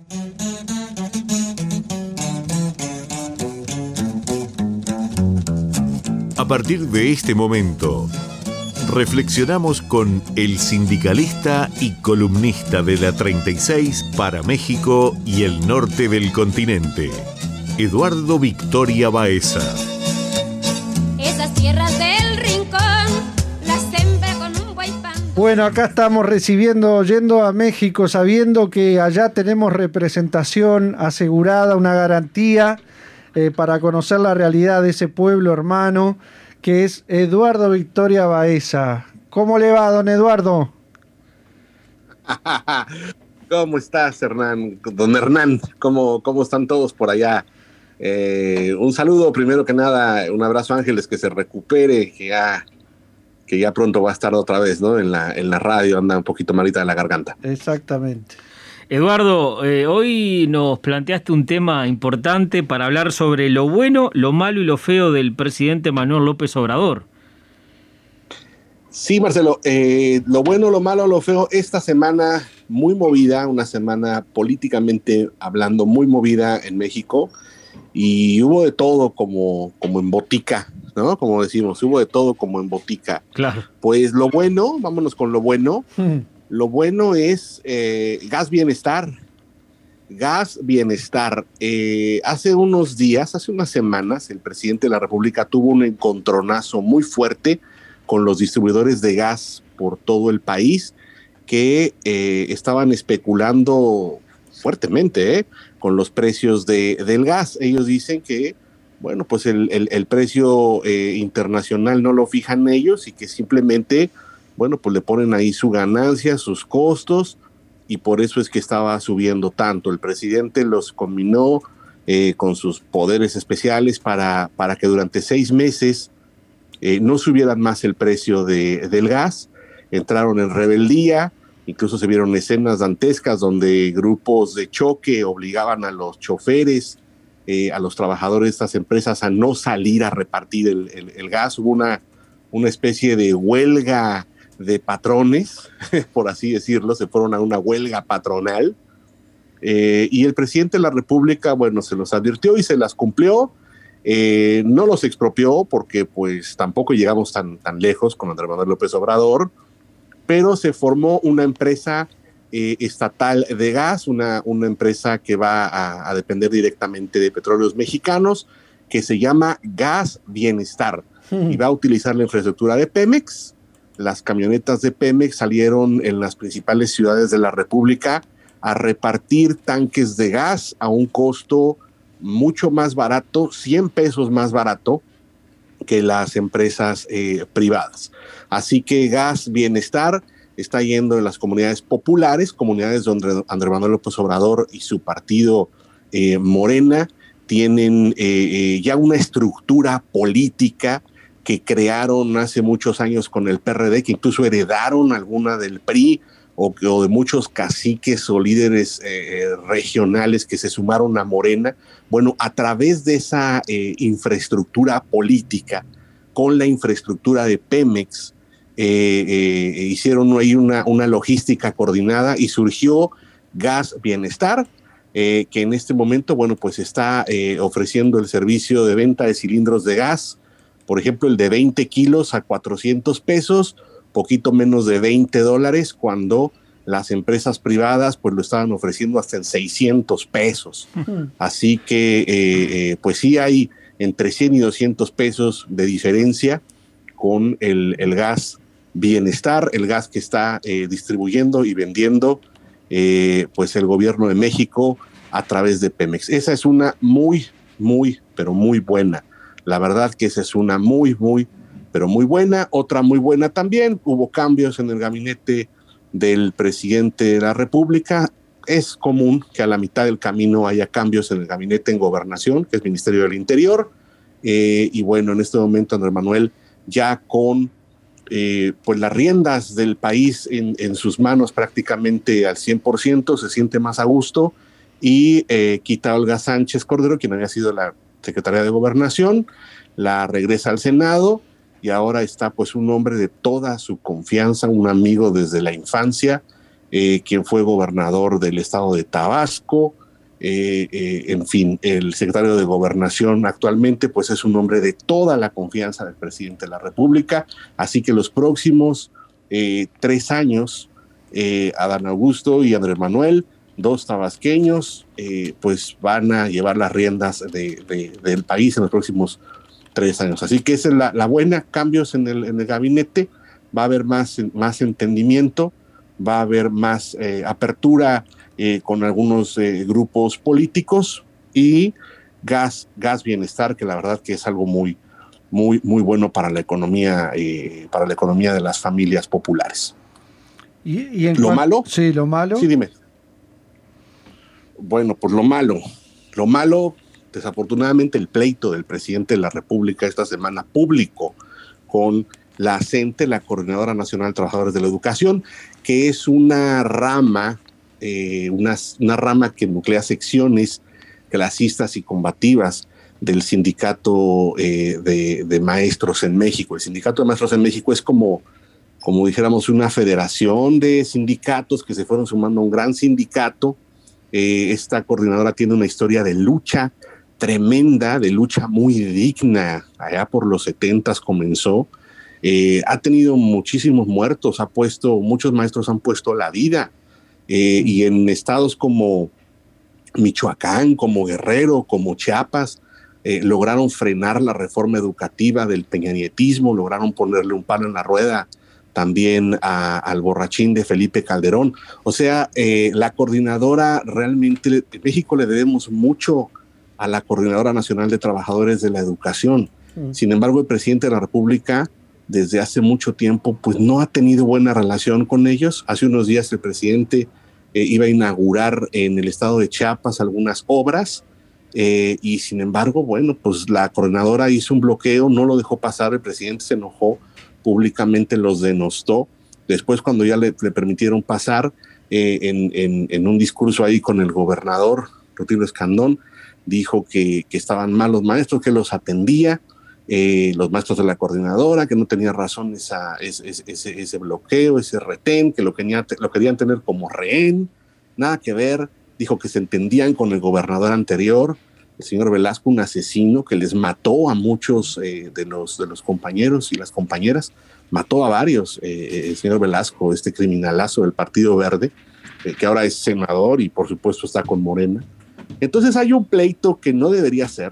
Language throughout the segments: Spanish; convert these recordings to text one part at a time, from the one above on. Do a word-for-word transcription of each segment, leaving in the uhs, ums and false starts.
A partir de este momento, reflexionamos con el sindicalista y columnista de la treinta y seis para México y el norte del continente, Eduardo Victoria Baeza. Esas tierras del rincón las sembra con un guaypán. Bueno, acá estamos recibiendo, yendo a México, sabiendo que allá tenemos representación asegurada, una garantía eh, para conocer la realidad de ese pueblo hermano, que es Eduardo Victoria Baeza. ¿Cómo le va, don Eduardo? ¿Cómo estás, Hernán? Don Hernán, ¿cómo, cómo están todos por allá? Eh, un saludo, primero que nada, un abrazo a Ángeles, que se recupere, que ya, que ya pronto va a estar otra vez, ¿no? En la, en la radio, anda un poquito malita de la garganta. Exactamente. Eduardo, eh, hoy nos planteaste un tema importante para hablar sobre lo bueno, lo malo y lo feo del presidente Manuel López Obrador. Sí, Marcelo, eh, lo bueno, lo malo, lo feo, esta semana muy movida, una semana políticamente hablando muy movida en México, y hubo de todo como, como en botica, ¿no? Como decimos, hubo de todo como en botica. Claro. Pues lo bueno, vámonos con lo bueno. Hmm. Lo bueno es eh, Gas Bienestar. Gas Bienestar. Eh, hace unos días, hace unas semanas, el presidente de la República tuvo un encontronazo muy fuerte con los distribuidores de gas por todo el país, que eh, estaban especulando fuertemente eh, con los precios de, del gas. Ellos dicen que, bueno, pues el, el, el precio eh, internacional no lo fijan ellos y que simplemente, bueno, pues le ponen ahí su ganancia, sus costos, y por eso es que estaba subiendo tanto. El presidente los combinó eh, con sus poderes especiales para, para que durante seis meses eh, no subieran más el precio de, del gas. Entraron en rebeldía, incluso se vieron escenas dantescas donde grupos de choque obligaban a los choferes, eh, a los trabajadores de estas empresas a no salir a repartir el, el, el gas. Hubo una, una especie de huelga de patrones, por así decirlo, se fueron a una huelga patronal, eh, y el presidente de la República, bueno, se los advirtió y se las cumplió. Eh, no los expropió porque pues tampoco llegamos tan, tan lejos con Andrés Manuel López Obrador, pero se formó una empresa eh, estatal de gas, una, una empresa que va a, a depender directamente de Petróleos Mexicanos, que se llama Gas Bienestar, hmm. y va a utilizar la infraestructura de Pemex. Las camionetas de Pemex salieron en las principales ciudades de la República a repartir tanques de gas a un costo mucho más barato, cien pesos más barato que las empresas eh, privadas. Así que Gas Bienestar está yendo en las comunidades populares, comunidades donde Andrés Manuel López Obrador y su partido eh, Morena tienen eh, eh, ya una estructura política que crearon hace muchos años con el P R D, que incluso heredaron alguna del P R I o, o de muchos caciques o líderes eh, regionales que se sumaron a Morena. Bueno, a través de esa eh, infraestructura política, con la infraestructura de Pemex, eh, eh, hicieron ahí una, una logística coordinada y surgió Gas Bienestar, eh, que en este momento, bueno, pues está eh, ofreciendo el servicio de venta de cilindros de gas. Por ejemplo, el de veinte kilos a cuatrocientos pesos, poquito menos de veinte dólares, cuando las empresas privadas pues lo estaban ofreciendo hasta en seiscientos pesos. Uh-huh. Así que, eh, eh, pues sí hay entre cien y doscientos pesos de diferencia con el, el Gas Bienestar, el gas que está eh, distribuyendo y vendiendo eh, pues el gobierno de México a través de Pemex. Esa es una muy, muy, pero muy buena. La verdad que esa es una muy, muy, pero muy buena. Otra muy buena también, hubo cambios en el gabinete del presidente de la República. Es común que a la mitad del camino haya cambios en el gabinete en Gobernación, que es Ministerio del Interior. Eh, y bueno, en este momento Andrés Manuel ya con eh, pues las riendas del país en, en sus manos prácticamente al cien por ciento, se siente más a gusto y eh, quita a Olga Sánchez Cordero, quien había sido la secretaria de Gobernación, la regresa al Senado y ahora está pues un hombre de toda su confianza, un amigo desde la infancia, eh, quien fue gobernador del estado de Tabasco, eh, eh, en fin, el secretario de Gobernación actualmente pues es un hombre de toda la confianza del presidente de la República, así que los próximos eh, tres años, eh, Adán Augusto y Andrés Manuel, dos tabasqueños, eh, pues van a llevar las riendas de, de, del país en los próximos tres años. Así que esa es la, la buena, cambios en el, en el gabinete, va a haber más, más entendimiento, va a haber más eh, apertura eh, con algunos eh, grupos políticos y gas, gas bienestar, que la verdad que es algo muy, muy, muy bueno para la economía, eh, para la economía de las familias populares. ¿Y, y en lo cuan... malo? Sí, lo malo. Sí, dime. Bueno, pues lo malo, lo malo, desafortunadamente el pleito del presidente de la República esta semana público con la CENTE, la Coordinadora Nacional de Trabajadores de la Educación, que es una rama, eh, una, una rama que nuclea secciones clasistas y combativas del sindicato eh, de, de maestros en México. El sindicato de maestros en México es como, como dijéramos, una federación de sindicatos que se fueron sumando a un gran sindicato. Eh, esta coordinadora tiene una historia de lucha tremenda, de lucha muy digna. Allá por los setentas comenzó. Eh, ha tenido muchísimos muertos, ha puesto, muchos maestros han puesto la vida. Eh, y en estados como Michoacán, como Guerrero, como Chiapas, eh, lograron frenar la reforma educativa del peñanietismo, lograron ponerle un palo en la rueda también a, al borrachín de Felipe Calderón. O sea, eh, la coordinadora realmente, en México le debemos mucho a la Coordinadora Nacional de Trabajadores de la Educación. Mm. Sin embargo, el presidente de la República, desde hace mucho tiempo, pues no ha tenido buena relación con ellos. Hace unos días el presidente eh, iba a inaugurar en el estado de Chiapas algunas obras eh, y sin embargo, bueno, pues la coordinadora hizo un bloqueo, no lo dejó pasar, el presidente se enojó, públicamente los denostó. Después, cuando ya le, le permitieron pasar, eh, en, en, en un discurso ahí con el gobernador, Rutilio Escandón, dijo que, que estaban mal los maestros, que los atendía, eh, los maestros de la coordinadora, que no tenía razón esa, ese, ese, ese bloqueo, ese retén, que lo, quería, lo querían tener como rehén, nada que ver. Dijo que se entendían con el gobernador anterior, el señor Velasco, un asesino que les mató a muchos eh, de, los, de los compañeros y las compañeras, mató a varios, eh, el señor Velasco, este criminalazo del Partido Verde, eh, que ahora es senador y por supuesto está con Morena. Entonces hay un pleito que no debería ser,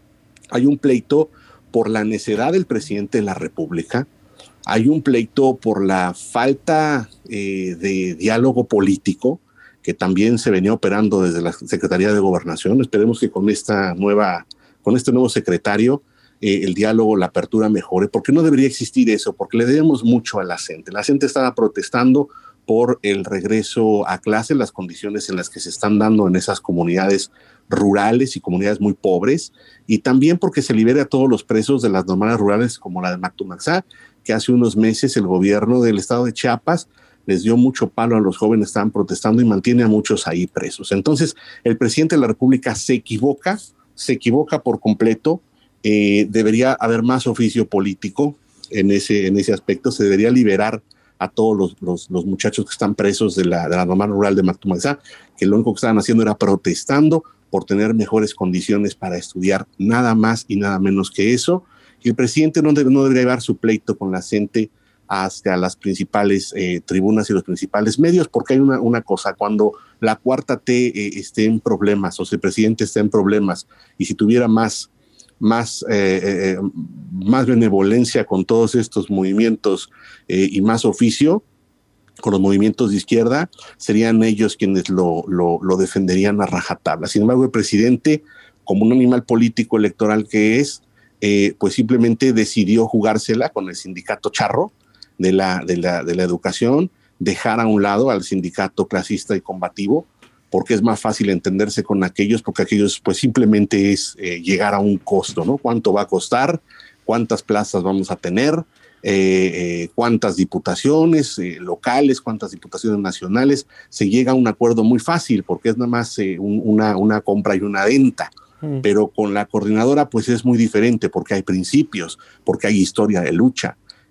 hay un pleito por la necedad del presidente de la República, hay un pleito por la falta eh, de diálogo político, que también se venía operando desde la Secretaría de Gobernación. Esperemos que con esta nueva, con este nuevo secretario, eh, el diálogo, la apertura mejore, porque no debería existir eso, porque le debemos mucho a la CENTE. La CENTE estaba protestando por el regreso a clase, las condiciones en las que se están dando en esas comunidades rurales y comunidades muy pobres, y también porque se libere a todos los presos de las normales rurales como la de Mactumaxá, que hace unos meses el gobierno del estado de Chiapas les dio mucho palo a los jóvenes, estaban protestando y mantiene a muchos ahí presos. Entonces, el presidente de la República se equivoca, se equivoca por completo. Eh, debería haber más oficio político en ese, en ese aspecto. Se debería liberar a todos los, los, los muchachos que están presos de la, de la normal rural de Mactumaxá, que lo único que estaban haciendo era protestando por tener mejores condiciones para estudiar, nada más y nada menos que eso. Y el presidente no, debe, no debería llevar su pleito con la CENTE hacia las principales eh, tribunas y los principales medios, porque hay una, una cosa, cuando la cuarta T eh, esté en problemas, o si el presidente está en problemas, y si tuviera más, más, eh, eh, más benevolencia con todos estos movimientos eh, y más oficio con los movimientos de izquierda, serían ellos quienes lo, lo, lo defenderían a rajatabla. Sin embargo, el presidente, como un animal político electoral que es, eh, pues simplemente decidió jugársela con el sindicato charro, De la, de, la, de la educación, dejar a un lado al sindicato clasista y combativo, porque es más fácil entenderse con aquellos, porque aquellos pues simplemente es eh, llegar a un costo, ¿no? ¿Cuánto va a costar? ¿Cuántas plazas vamos a tener? Eh, eh, ¿Cuántas diputaciones eh, locales? ¿Cuántas diputaciones nacionales? Se llega a un acuerdo muy fácil, porque es nada más eh, un, una, una compra y una venta. Mm. Pero con la coordinadora pues es muy diferente, porque hay principios, porque hay historia de lucha.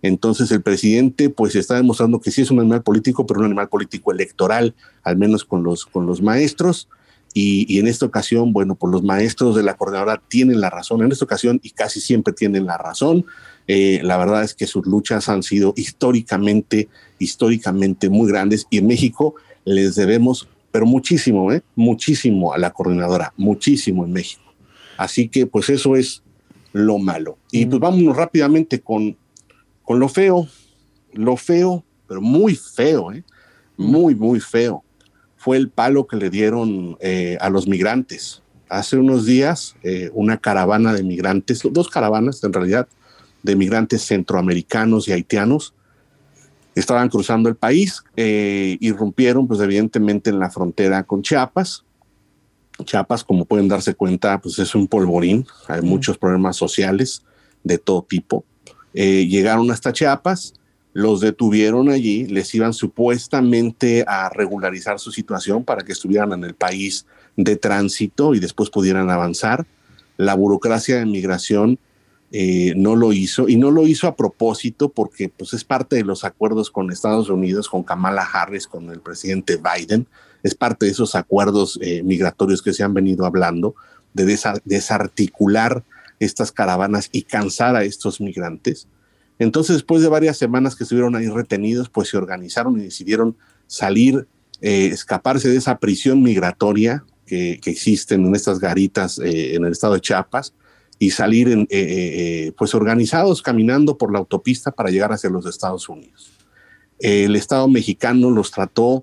Entonces el presidente pues está demostrando que sí es un animal político, pero un animal político electoral, al menos con los, con los maestros. Y, y en esta ocasión, bueno, pues los maestros de la coordinadora tienen la razón en esta ocasión y casi siempre tienen la razón. Eh, la verdad es que sus luchas han sido históricamente, históricamente muy grandes y en México les debemos, pero muchísimo, ¿eh? muchísimo a la coordinadora, muchísimo en México. Así que pues eso es lo malo. Y pues vámonos rápidamente con, con lo feo, lo feo, pero muy feo, ¿eh? muy, muy feo. Fue el palo que le dieron eh, a los migrantes. Hace unos días, eh, una caravana de migrantes, dos caravanas en realidad, de migrantes centroamericanos y haitianos, estaban cruzando el país, eh, irrumpieron pues evidentemente en la frontera con Chiapas. Chiapas, como pueden darse cuenta, pues es un polvorín, hay mm. muchos problemas sociales de todo tipo. Eh, llegaron hasta Chiapas, los detuvieron allí, les iban supuestamente a regularizar su situación para que estuvieran en el país de tránsito y después pudieran avanzar. La burocracia de migración eh, no lo hizo, y no lo hizo a propósito porque pues, es parte de los acuerdos con Estados Unidos, con Kamala Harris, con el presidente Biden. Es parte de esos acuerdos eh, migratorios que se han venido hablando, de desa- desarticular estas caravanas y cansar a estos migrantes. Entonces, después de varias semanas que estuvieron ahí retenidos, pues se organizaron y decidieron salir, eh, escaparse de esa prisión migratoria que, que existen en estas garitas eh, en el estado de Chiapas y salir en, eh, eh, pues organizados caminando por la autopista para llegar hacia los Estados Unidos. Eh, el Estado mexicano los trató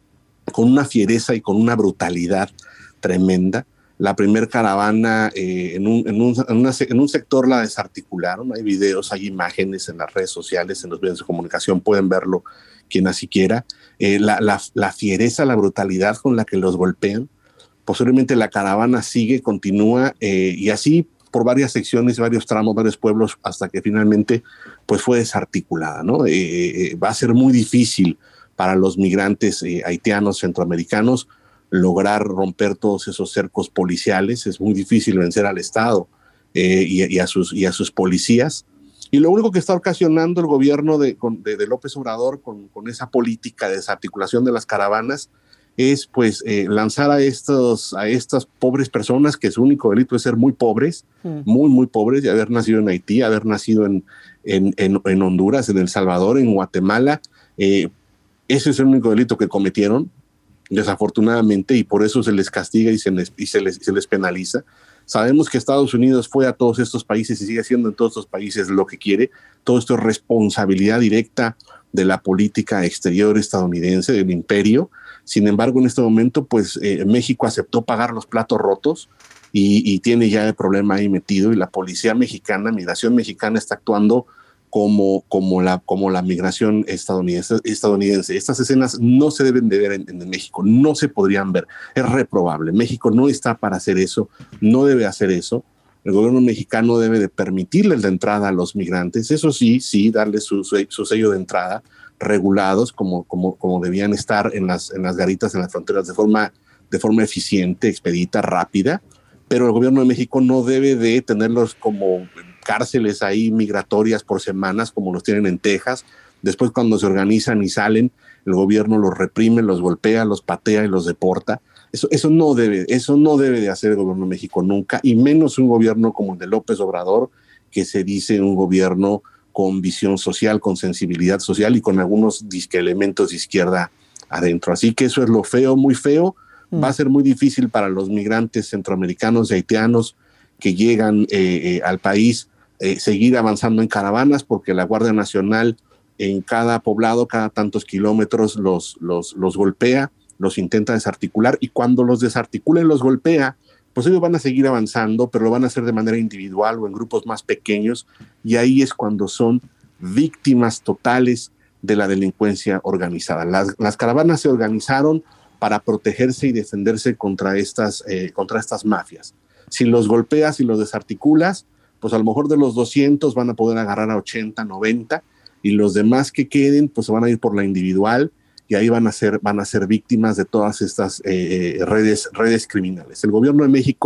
con una fiereza y con una brutalidad tremenda. La primer caravana eh, en, un, en, un, en, una, en un sector la desarticularon. Hay videos, hay imágenes en las redes sociales, en los medios de comunicación, pueden verlo quien así quiera. Eh, la, la, la fiereza, la brutalidad con la que los golpean. Posteriormente la caravana sigue, continúa eh, y así por varias secciones, varios tramos, varios pueblos, hasta que finalmente pues, fue desarticulada, ¿no? Eh, eh, va a ser muy difícil para los migrantes eh, haitianos, centroamericanos, lograr romper todos esos cercos policiales. Es muy difícil vencer al Estado eh, y, y, a sus, y a sus policías. Y lo único que está ocasionando el gobierno de, de, de López Obrador con, con esa política de desarticulación de las caravanas es pues eh, lanzar a, estos, a estas pobres personas, que su único delito es ser muy pobres, mm. muy, muy pobres, de haber nacido en Haití, haber nacido en, en, en, en Honduras, en El Salvador, en Guatemala. Eh, ese es el único delito que cometieron, desafortunadamente, y por eso se les castiga y se les, y se les, se les penaliza. Sabemos que Estados Unidos fue a todos estos países y sigue haciendo en todos estos países lo que quiere. Todo esto es responsabilidad directa de la política exterior estadounidense, del imperio. Sin embargo, en este momento, pues eh, México aceptó pagar los platos rotos y, y tiene ya el problema ahí metido, y la policía mexicana, migración mexicana, está actuando Como, como, la, como la migración estadounidense, estadounidense. Estas escenas no se deben de ver en, en México, no se podrían ver, es reprobable. México no está para hacer eso, no debe hacer eso. El gobierno mexicano debe de permitirles la entrada a los migrantes, eso sí, sí, darles su, su sello de entrada, regulados como, como, como debían estar en las, en las garitas, en las fronteras, de forma, de forma eficiente, expedita, rápida, pero el gobierno de México no debe de tenerlos como cárceles ahí migratorias por semanas como los tienen en Texas. Después, cuando se organizan y salen, el gobierno los reprime, los golpea, los patea y los deporta. Eso, eso, no debe, eso no debe de hacer el gobierno de México nunca, y menos un gobierno como el de López Obrador, que se dice un gobierno con visión social, con sensibilidad social y con algunos disque elementos de izquierda adentro. Así que eso es lo feo, muy feo. Mm. Va a ser muy difícil para los migrantes centroamericanos y haitianos que llegan eh, eh, al país Eh, seguir avanzando en caravanas, porque la Guardia Nacional en cada poblado, cada tantos kilómetros los, los, los golpea, los intenta desarticular, y cuando los desarticula y los golpea, pues ellos van a seguir avanzando, pero lo van a hacer de manera individual o en grupos más pequeños, y ahí es cuando son víctimas totales de la delincuencia organizada. Las, las caravanas se organizaron para protegerse y defenderse contra estas, eh, contra estas mafias. Si los golpeas y los desarticulas, pues a lo mejor de los doscientos van a poder agarrar a ochenta, noventa, y los demás que queden, pues se van a ir por la individual, y ahí van a ser, van a ser víctimas de todas estas eh, redes, redes criminales. El gobierno de México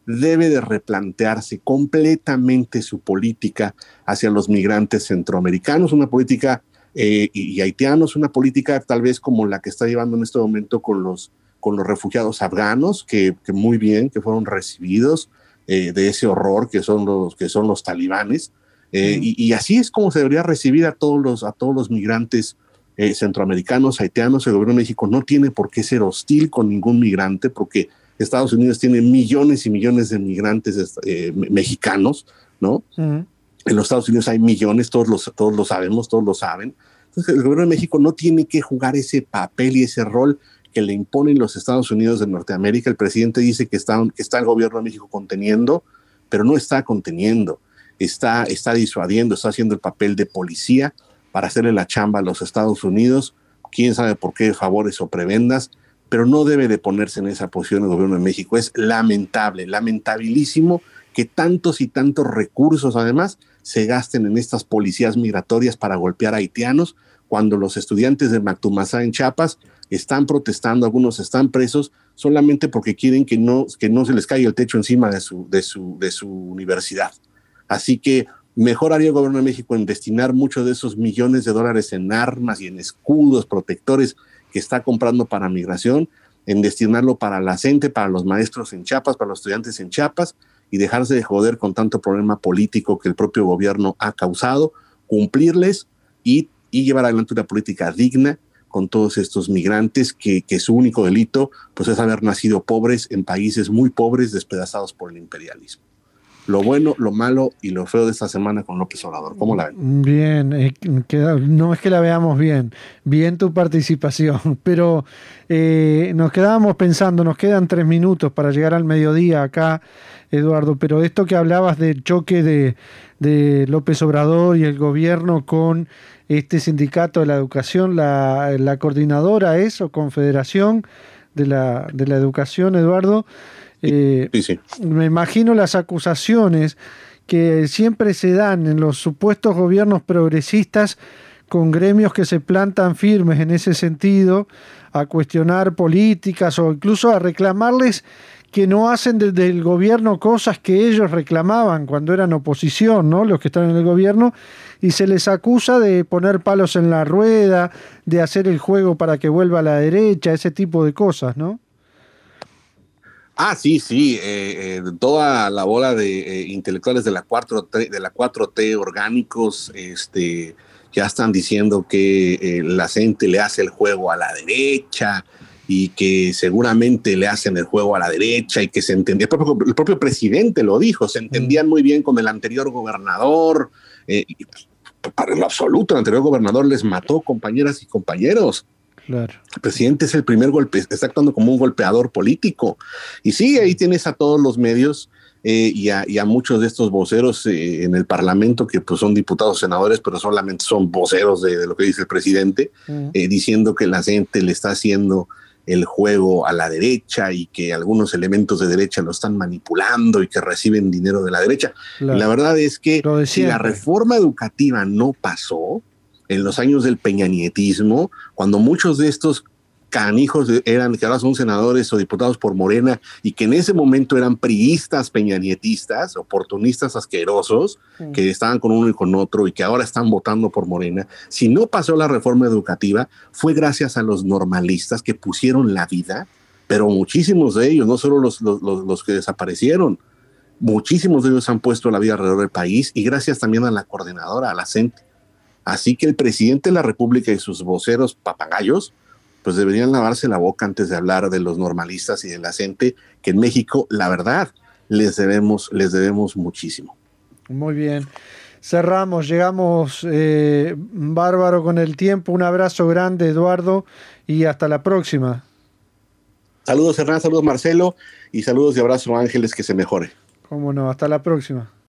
debe de replantearse completamente su política hacia los migrantes centroamericanos, una política eh, y, y haitianos, una política tal vez como la que está llevando en este momento con los, con los refugiados afganos, que, que muy bien, que fueron recibidos eh, de ese horror que son los, que son los talibanes, eh, mm. y, y así es como se debería recibir a todos los, a todos los migrantes eh, centroamericanos, haitianos. El gobierno de México no tiene por qué ser hostil con ningún migrante, porque Estados Unidos tiene millones y millones de migrantes eh, mexicanos, ¿no? Uh-huh. En los Estados Unidos hay millones, todos, los, todos lo sabemos, todos lo saben. Entonces el gobierno de México no tiene que jugar ese papel y ese rol que le imponen los Estados Unidos de Norteamérica. El presidente dice que está, que está el gobierno de México conteniendo, pero no está conteniendo, está, está disuadiendo, está haciendo el papel de policía para hacerle la chamba a los Estados Unidos, quién sabe por qué favores o prebendas, pero no debe de ponerse en esa posición el gobierno de México. Es lamentable, lamentabilísimo que tantos y tantos recursos además se gasten en estas policías migratorias para golpear a haitianos, cuando los estudiantes de Mactumasá en Chiapas están protestando, algunos están presos solamente porque quieren que no, que no se les caiga el techo encima de su, de su, de su universidad. Así que mejor haría el gobierno de México en destinar muchos de esos millones de dólares en armas y en escudos protectores que está comprando para migración, en destinarlo para la gente, para los maestros en Chiapas, para los estudiantes en Chiapas, y dejarse de joder con tanto problema político que el propio gobierno ha causado, cumplirles y, y llevar adelante una política digna con todos estos migrantes que, que su único delito pues, es haber nacido pobres en países muy pobres, despedazados por el imperialismo. Lo bueno, lo malo y lo feo de esta semana con López Obrador. ¿Cómo la ven? Bien, eh, queda, no es que la veamos bien, bien tu participación, pero eh, nos quedábamos pensando, nos quedan tres minutos para llegar al mediodía acá, Eduardo, pero esto que hablabas del choque de, de López Obrador y el gobierno con este sindicato de la educación, la, la coordinadora es o confederación de la, de la educación, Eduardo. Eh, sí, sí. Me imagino las acusaciones que siempre se dan en los supuestos gobiernos progresistas con gremios que se plantan firmes en ese sentido a cuestionar políticas o incluso a reclamarles que no hacen desde el gobierno cosas que ellos reclamaban cuando eran oposición, ¿no? Los que están en el gobierno, y se les acusa de poner palos en la rueda, de hacer el juego para que vuelva a la derecha, ese tipo de cosas, ¿no? Ah, sí, sí, eh, eh, toda la bola de eh, intelectuales de la cuatro T, de la cuatro T orgánicos, este, ya están diciendo que eh, la gente le hace el juego a la derecha y que seguramente le hacen el juego a la derecha y que se entendía, el propio, el propio presidente lo dijo, se entendían muy bien con el anterior gobernador, eh, y, para lo absoluto, el anterior gobernador les mató compañeras y compañeros. Claro. El presidente es el primer golpe, está actuando como un golpeador político. Y sí, ahí tienes a todos los medios eh, y, a, y a muchos de estos voceros eh, en el Parlamento que pues, son diputados, senadores, pero solamente son voceros de, de lo que dice el presidente, uh-huh. eh, diciendo que la gente le está haciendo el juego a la derecha y que algunos elementos de derecha lo están manipulando y que reciben dinero de la derecha. Claro. La verdad es que si la reforma educativa no pasó en los años del peñanietismo, cuando muchos de estos canijos eran, que ahora son senadores o diputados por Morena, y que en ese momento eran priistas peñanietistas, oportunistas asquerosos, sí. que estaban con uno y con otro, y que ahora están votando por Morena, si no pasó la reforma educativa, fue gracias a los normalistas que pusieron la vida, pero muchísimos de ellos, no solo los, los, los, los que desaparecieron, muchísimos de ellos han puesto la vida alrededor del país, y gracias también a la coordinadora, a la C E N T E. Así que el presidente de la República y sus voceros papagayos pues deberían lavarse la boca antes de hablar de los normalistas y de la gente, que en México, la verdad, les debemos, les debemos muchísimo. Muy bien. Cerramos, llegamos eh, bárbaro con el tiempo. Un abrazo grande, Eduardo, y hasta la próxima. Saludos, Hernán, saludos, Marcelo, y saludos y abrazo, Ángeles, que se mejore. Cómo no, hasta la próxima.